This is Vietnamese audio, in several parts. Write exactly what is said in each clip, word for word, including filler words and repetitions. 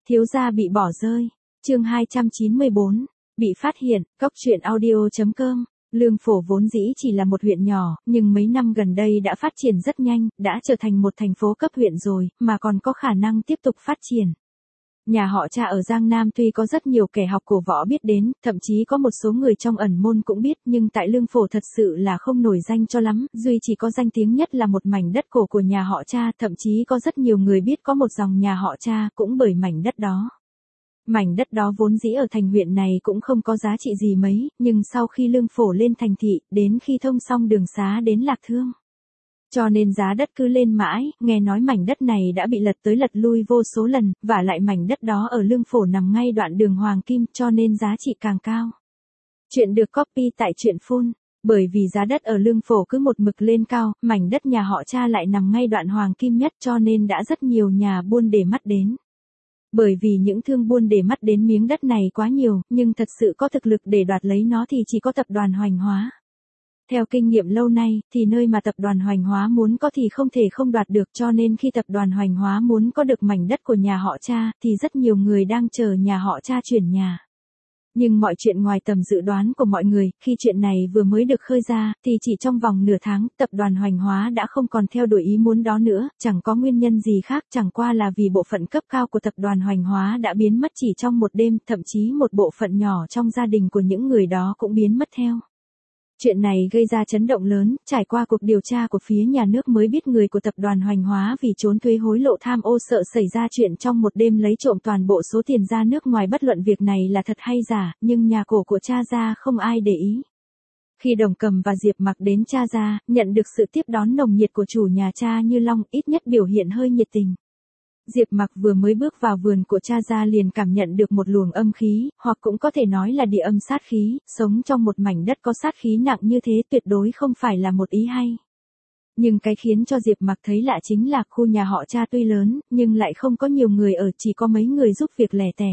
Thiếu gia bị bỏ rơi. Chương hai trăm chín mươi bốn. Bị phát hiện. Cốc truyện audio chấm com. Lương Phổ vốn dĩ chỉ là một huyện nhỏ, nhưng mấy năm gần đây đã phát triển rất nhanh, đã trở thành một thành phố cấp huyện rồi, mà còn có khả năng tiếp tục phát triển. Nhà họ Cha ở Giang Nam tuy có rất nhiều kẻ học cổ võ biết đến, thậm chí có một số người trong ẩn môn cũng biết, nhưng tại Lương Phổ thật sự là không nổi danh cho lắm, duy chỉ có danh tiếng nhất là một mảnh đất cổ của nhà họ Cha, thậm chí có rất nhiều người biết có một dòng nhà họ Cha cũng bởi mảnh đất đó. Mảnh đất đó vốn dĩ ở thành huyện này cũng không có giá trị gì mấy, nhưng sau khi Lương Phổ lên thành thị, đến khi thông xong đường xá đến Lạc Thương, cho nên giá đất cứ lên mãi, nghe nói mảnh đất này đã bị lật tới lật lui vô số lần, và lại mảnh đất đó ở Lương Phổ nằm ngay đoạn đường Hoàng Kim, cho nên giá trị càng cao. Chuyện được copy tại truyện phun. Bởi vì giá đất ở Lương Phổ cứ một mực lên cao, mảnh đất nhà họ Cha lại nằm ngay đoạn Hoàng Kim nhất, cho nên đã rất nhiều nhà buôn để mắt đến. Bởi vì những thương buôn để mắt đến miếng đất này quá nhiều, nhưng thật sự có thực lực để đoạt lấy nó thì chỉ có tập đoàn Hoành Hóa. Theo kinh nghiệm lâu nay, thì nơi mà tập đoàn Hoành Hóa muốn có thì không thể không đoạt được, cho nên khi tập đoàn Hoành Hóa muốn có được mảnh đất của nhà họ Cha, thì rất nhiều người đang chờ nhà họ Cha chuyển nhà. Nhưng mọi chuyện ngoài tầm dự đoán của mọi người, khi chuyện này vừa mới được khơi ra, thì chỉ trong vòng nửa tháng, tập đoàn Hoành Hóa đã không còn theo đuổi ý muốn đó nữa, chẳng có nguyên nhân gì khác, chẳng qua là vì bộ phận cấp cao của tập đoàn Hoành Hóa đã biến mất chỉ trong một đêm, thậm chí một bộ phận nhỏ trong gia đình của những người đó cũng biến mất theo. Chuyện này gây ra chấn động lớn, trải qua cuộc điều tra của phía nhà nước mới biết người của tập đoàn Hoành Hóa vì trốn thuế hối lộ tham ô sợ xảy ra chuyện trong một đêm lấy trộm toàn bộ số tiền ra nước ngoài, bất luận việc này là thật hay giả, nhưng nhà cổ của Cha gia không ai để ý. Khi Đồng Cầm và Diệp Mặc đến Cha gia, nhận được sự tiếp đón nồng nhiệt của chủ nhà Cha Như Long, ít nhất biểu hiện hơi nhiệt tình. Diệp Mặc vừa mới bước vào vườn của Cha gia liền cảm nhận được một luồng âm khí, hoặc cũng có thể nói là địa âm sát khí, sống trong một mảnh đất có sát khí nặng như thế tuyệt đối không phải là một ý hay. Nhưng cái khiến cho Diệp Mặc thấy lạ chính là khu nhà họ Cha tuy lớn, nhưng lại không có nhiều người ở, chỉ có mấy người giúp việc lẻ tẻ.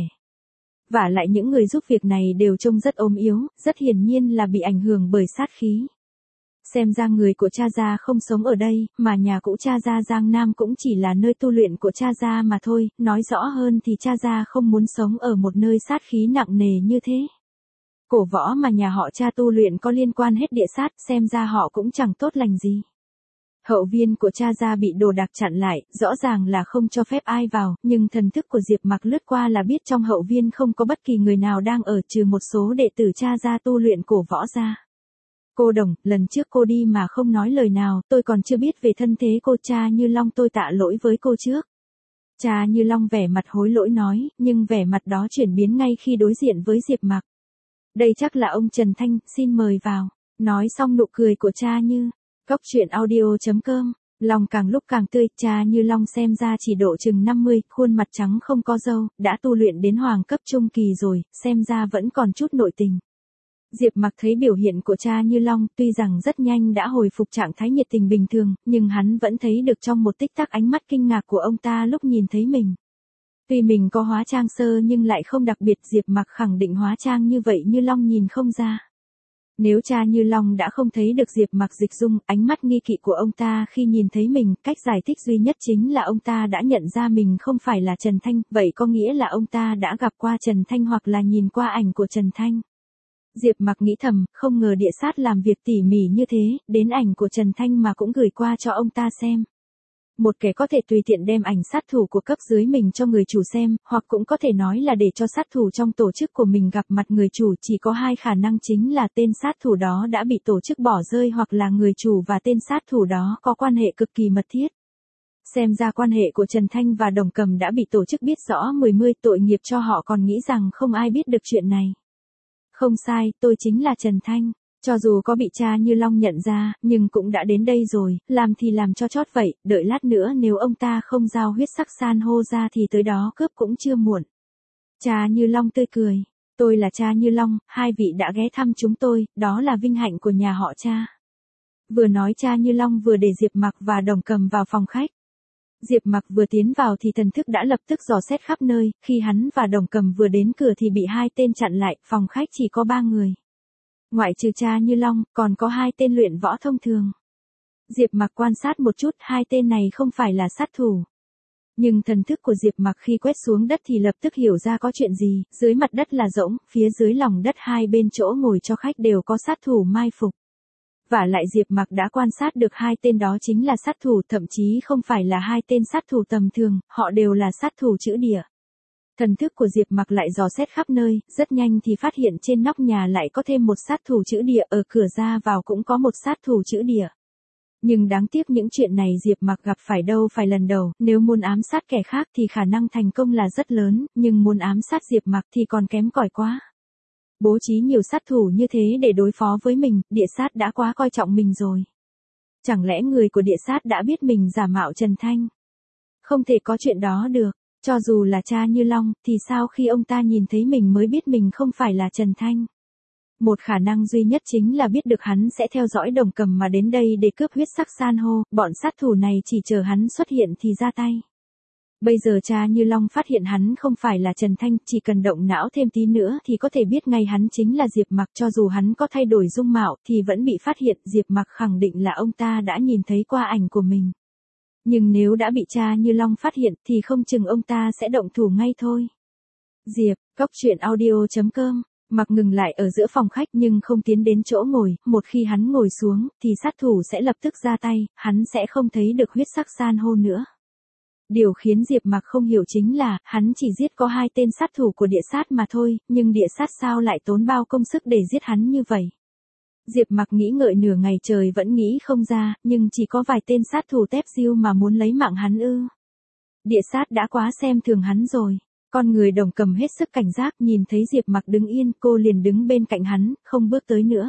Và lại những người giúp việc này đều trông rất ốm yếu, rất hiển nhiên là bị ảnh hưởng bởi sát khí. Xem ra người của Cha gia không sống ở đây, mà nhà cũ Cha gia Giang Nam cũng chỉ là nơi tu luyện của Cha gia mà thôi, nói rõ hơn thì Cha gia không muốn sống ở một nơi sát khí nặng nề như thế. Cổ võ mà nhà họ Cha tu luyện có liên quan hết địa sát, xem ra họ cũng chẳng tốt lành gì. Hậu viên của Cha gia bị đồ đạc chặn lại, rõ ràng là không cho phép ai vào, nhưng thần thức của Diệp Mặc lướt qua là biết trong hậu viên không có bất kỳ người nào đang ở, trừ một số đệ tử Cha gia tu luyện cổ võ ra. Cô Đồng, lần trước cô đi mà không nói lời nào, tôi còn chưa biết về thân thế cô. Cha Như Long, tôi tạ lỗi với cô trước. Cha Như Long vẻ mặt hối lỗi nói, nhưng vẻ mặt đó chuyển biến ngay khi đối diện với Diệp Mặc. Đây chắc là ông Trần Thanh, xin mời vào. Nói xong nụ cười của Cha Như. Cốc truyện audio chấm com. Lòng càng lúc càng tươi, Cha Như Long xem ra chỉ độ chừng năm mươi, khuôn mặt trắng không có râu, đã tu luyện đến hoàng cấp trung kỳ rồi, xem ra vẫn còn chút nội tình. Diệp Mặc thấy biểu hiện của Cha Như Long, tuy rằng rất nhanh đã hồi phục trạng thái nhiệt tình bình thường, nhưng hắn vẫn thấy được trong một tích tắc ánh mắt kinh ngạc của ông ta lúc nhìn thấy mình. Tuy mình có hóa trang sơ nhưng lại không đặc biệt, Diệp Mặc khẳng định hóa trang như vậy Như Long nhìn không ra. Nếu Cha Như Long đã không thấy được Diệp Mặc dịch dung, ánh mắt nghi kỵ của ông ta khi nhìn thấy mình, cách giải thích duy nhất chính là ông ta đã nhận ra mình không phải là Trần Thanh, vậy có nghĩa là ông ta đã gặp qua Trần Thanh hoặc là nhìn qua ảnh của Trần Thanh. Diệp Mặc nghĩ thầm, không ngờ địa sát làm việc tỉ mỉ như thế, đến ảnh của Trần Thanh mà cũng gửi qua cho ông ta xem. Một kẻ có thể tùy tiện đem ảnh sát thủ của cấp dưới mình cho người chủ xem, hoặc cũng có thể nói là để cho sát thủ trong tổ chức của mình gặp mặt người chủ, chỉ có hai khả năng chính là tên sát thủ đó đã bị tổ chức bỏ rơi hoặc là người chủ và tên sát thủ đó có quan hệ cực kỳ mật thiết. Xem ra quan hệ của Trần Thanh và Đồng Cầm đã bị tổ chức biết rõ mười mươi, tội nghiệp cho họ còn nghĩ rằng không ai biết được chuyện này. Không sai, tôi chính là Trần Thanh. Cho dù có bị Cha Như Long nhận ra, nhưng cũng đã đến đây rồi, làm thì làm cho chót vậy, đợi lát nữa nếu ông ta không giao huyết sắc san hô ra thì tới đó cướp cũng chưa muộn. Cha Như Long tươi cười. Tôi là Cha Như Long, hai vị đã ghé thăm chúng tôi, đó là vinh hạnh của nhà họ Cha. Vừa nói Cha Như Long vừa để Diệp Mặc và Đồng Cầm vào phòng khách. Diệp Mặc vừa tiến vào thì thần thức đã lập tức dò xét khắp nơi, khi hắn và Đồng Cầm vừa đến cửa thì bị hai tên chặn lại, phòng khách chỉ có ba người. Ngoại trừ Cha Như Long, còn có hai tên luyện võ thông thường. Diệp Mặc quan sát một chút, hai tên này không phải là sát thủ. Nhưng thần thức của Diệp Mặc khi quét xuống đất thì lập tức hiểu ra có chuyện gì, dưới mặt đất là rỗng, phía dưới lòng đất hai bên chỗ ngồi cho khách đều có sát thủ mai phục. Vả lại Diệp Mặc đã quan sát được hai tên đó chính là sát thủ, thậm chí không phải là hai tên sát thủ tầm thường, họ đều là sát thủ chữ địa. Thần thức của Diệp Mặc lại dò xét khắp nơi, rất nhanh thì phát hiện trên nóc nhà lại có thêm một sát thủ chữ địa, ở cửa ra vào cũng có một sát thủ chữ địa. Nhưng đáng tiếc những chuyện này Diệp Mặc gặp phải đâu phải lần đầu, nếu muốn ám sát kẻ khác thì khả năng thành công là rất lớn, nhưng muốn ám sát Diệp Mặc thì còn kém cỏi quá. Bố trí nhiều sát thủ như thế để đối phó với mình, địa sát đã quá coi trọng mình rồi. Chẳng lẽ người của địa sát đã biết mình giả mạo Trần Thanh? Không thể có chuyện đó được, cho dù là cha Như Long, thì sao khi ông ta nhìn thấy mình mới biết mình không phải là Trần Thanh? Một khả năng duy nhất chính là biết được hắn sẽ theo dõi Đồng Cầm mà đến đây để cướp huyết sắc san hô, bọn sát thủ này chỉ chờ hắn xuất hiện thì ra tay. Bây giờ cha Như Long phát hiện hắn không phải là Trần Thanh, chỉ cần động não thêm tí nữa thì có thể biết ngay hắn chính là Diệp Mặc, cho dù hắn có thay đổi dung mạo thì vẫn bị phát hiện, Diệp Mặc khẳng định là ông ta đã nhìn thấy qua ảnh của mình. Nhưng nếu đã bị cha Như Long phát hiện thì không chừng ông ta sẽ động thủ ngay thôi. Diệp, Cốc Truyện Audio chấm com. Mặc ngừng lại ở giữa phòng khách nhưng không tiến đến chỗ ngồi, một khi hắn ngồi xuống thì sát thủ sẽ lập tức ra tay, hắn sẽ không thấy được huyết sắc san hô nữa. Điều khiến Diệp Mặc không hiểu chính là, hắn chỉ giết có hai tên sát thủ của địa sát mà thôi, nhưng địa sát sao lại tốn bao công sức để giết hắn như vậy. Diệp Mặc nghĩ ngợi nửa ngày trời vẫn nghĩ không ra, nhưng chỉ có vài tên sát thủ tép diêu mà muốn lấy mạng hắn ư. Địa sát đã quá xem thường hắn rồi. Con người Đồng Cầm hết sức cảnh giác, nhìn thấy Diệp Mặc đứng yên, cô liền đứng bên cạnh hắn, không bước tới nữa.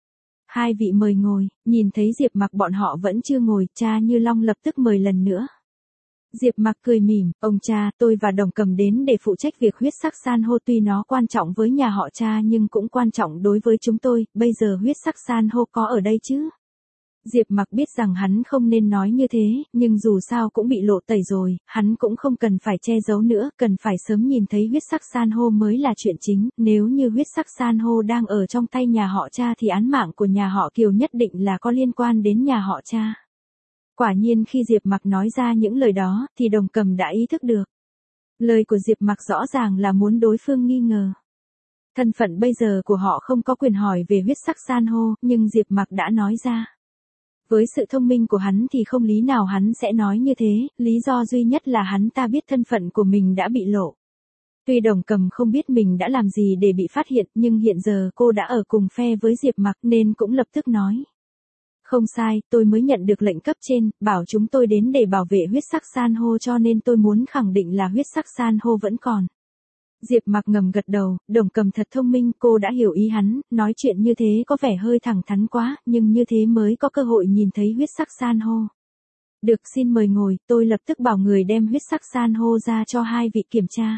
Hai vị mời ngồi, nhìn thấy Diệp Mặc bọn họ vẫn chưa ngồi, cha Như Long lập tức mời lần nữa. Diệp Mặc cười mỉm, ông cha, tôi và Đồng Cầm đến để phụ trách việc huyết sắc san hô, tuy nó quan trọng với nhà họ cha nhưng cũng quan trọng đối với chúng tôi, bây giờ huyết sắc san hô có ở đây chứ? Diệp Mặc biết rằng hắn không nên nói như thế, nhưng dù sao cũng bị lộ tẩy rồi, hắn cũng không cần phải che giấu nữa, cần phải sớm nhìn thấy huyết sắc san hô mới là chuyện chính, nếu như huyết sắc san hô đang ở trong tay nhà họ cha thì án mạng của nhà họ Kiều nhất định là có liên quan đến nhà họ cha. Quả nhiên khi Diệp Mặc nói ra những lời đó, thì Đồng Cầm đã ý thức được. Lời của Diệp Mặc rõ ràng là muốn đối phương nghi ngờ. Thân phận bây giờ của họ không có quyền hỏi về huyết sắc san hô, nhưng Diệp Mặc đã nói ra. Với sự thông minh của hắn thì không lý nào hắn sẽ nói như thế, lý do duy nhất là hắn ta biết thân phận của mình đã bị lộ. Tuy Đồng Cầm không biết mình đã làm gì để bị phát hiện, nhưng hiện giờ cô đã ở cùng phe với Diệp Mặc nên cũng lập tức nói. Không sai, tôi mới nhận được lệnh cấp trên, bảo chúng tôi đến để bảo vệ huyết sắc san hô cho nên tôi muốn khẳng định là huyết sắc san hô vẫn còn. Diệp Mặc ngầm gật đầu, Đồng Cầm thật thông minh, cô đã hiểu ý hắn, nói chuyện như thế có vẻ hơi thẳng thắn quá, nhưng như thế mới có cơ hội nhìn thấy huyết sắc san hô. Được, xin mời ngồi, tôi lập tức bảo người đem huyết sắc san hô ra cho hai vị kiểm tra.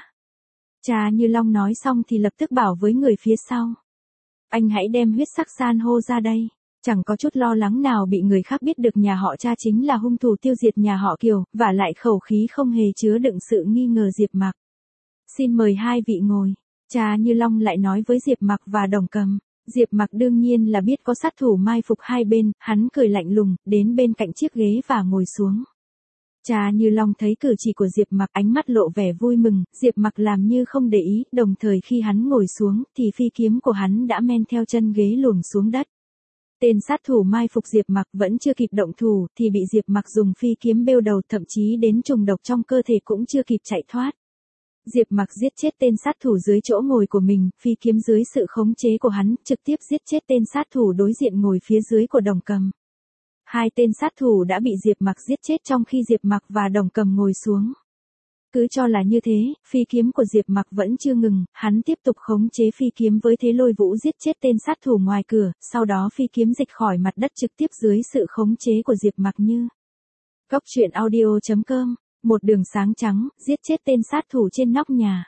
Cha Như Long nói xong thì lập tức bảo với người phía sau. Anh hãy đem huyết sắc san hô ra đây. Chẳng có chút lo lắng nào bị người khác biết được nhà họ cha chính là hung thủ tiêu diệt nhà họ Kiều, và lại khẩu khí không hề chứa đựng sự nghi ngờ Diệp Mặc. Xin mời hai vị ngồi. Cha Như Long lại nói với Diệp Mặc và Đồng Cầm. Diệp Mặc đương nhiên là biết có sát thủ mai phục hai bên, hắn cười lạnh lùng, đến bên cạnh chiếc ghế và ngồi xuống. Cha Như Long thấy cử chỉ của Diệp Mặc, ánh mắt lộ vẻ vui mừng, Diệp Mặc làm như không để ý, đồng thời khi hắn ngồi xuống, thì phi kiếm của hắn đã men theo chân ghế luồn xuống đất. Tên sát thủ mai phục Diệp Mặc vẫn chưa kịp động thủ, thì bị Diệp Mặc dùng phi kiếm bêu đầu, thậm chí đến trùng độc trong cơ thể cũng chưa kịp chạy thoát. Diệp Mặc giết chết tên sát thủ dưới chỗ ngồi của mình, phi kiếm dưới sự khống chế của hắn, trực tiếp giết chết tên sát thủ đối diện ngồi phía dưới của Đồng Cầm. Hai tên sát thủ đã bị Diệp Mặc giết chết trong khi Diệp Mặc và Đồng Cầm ngồi xuống. Cứ cho là như thế, phi kiếm của Diệp Mặc vẫn chưa ngừng, hắn tiếp tục khống chế phi kiếm với thế lôi vũ giết chết tên sát thủ ngoài cửa, sau đó phi kiếm dịch khỏi mặt đất trực tiếp dưới sự khống chế của Diệp Mặc như. Cốc Truyện Audio chấm com, một đường sáng trắng, giết chết tên sát thủ trên nóc nhà.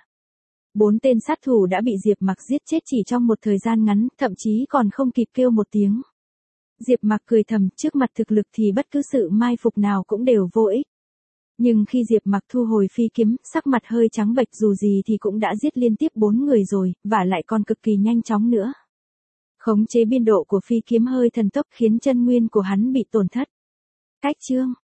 Bốn tên sát thủ đã bị Diệp Mặc giết chết chỉ trong một thời gian ngắn, thậm chí còn không kịp kêu một tiếng. Diệp Mặc cười thầm, trước mặt thực lực thì bất cứ sự mai phục nào cũng đều vô ích. Nhưng khi Diệp Mặc thu hồi phi kiếm, sắc mặt hơi trắng bệch, dù gì thì cũng đã giết liên tiếp bốn người rồi, và lại còn cực kỳ nhanh chóng nữa. Khống chế biên độ của phi kiếm hơi thần tốc khiến chân nguyên của hắn bị tổn thất. Cách chương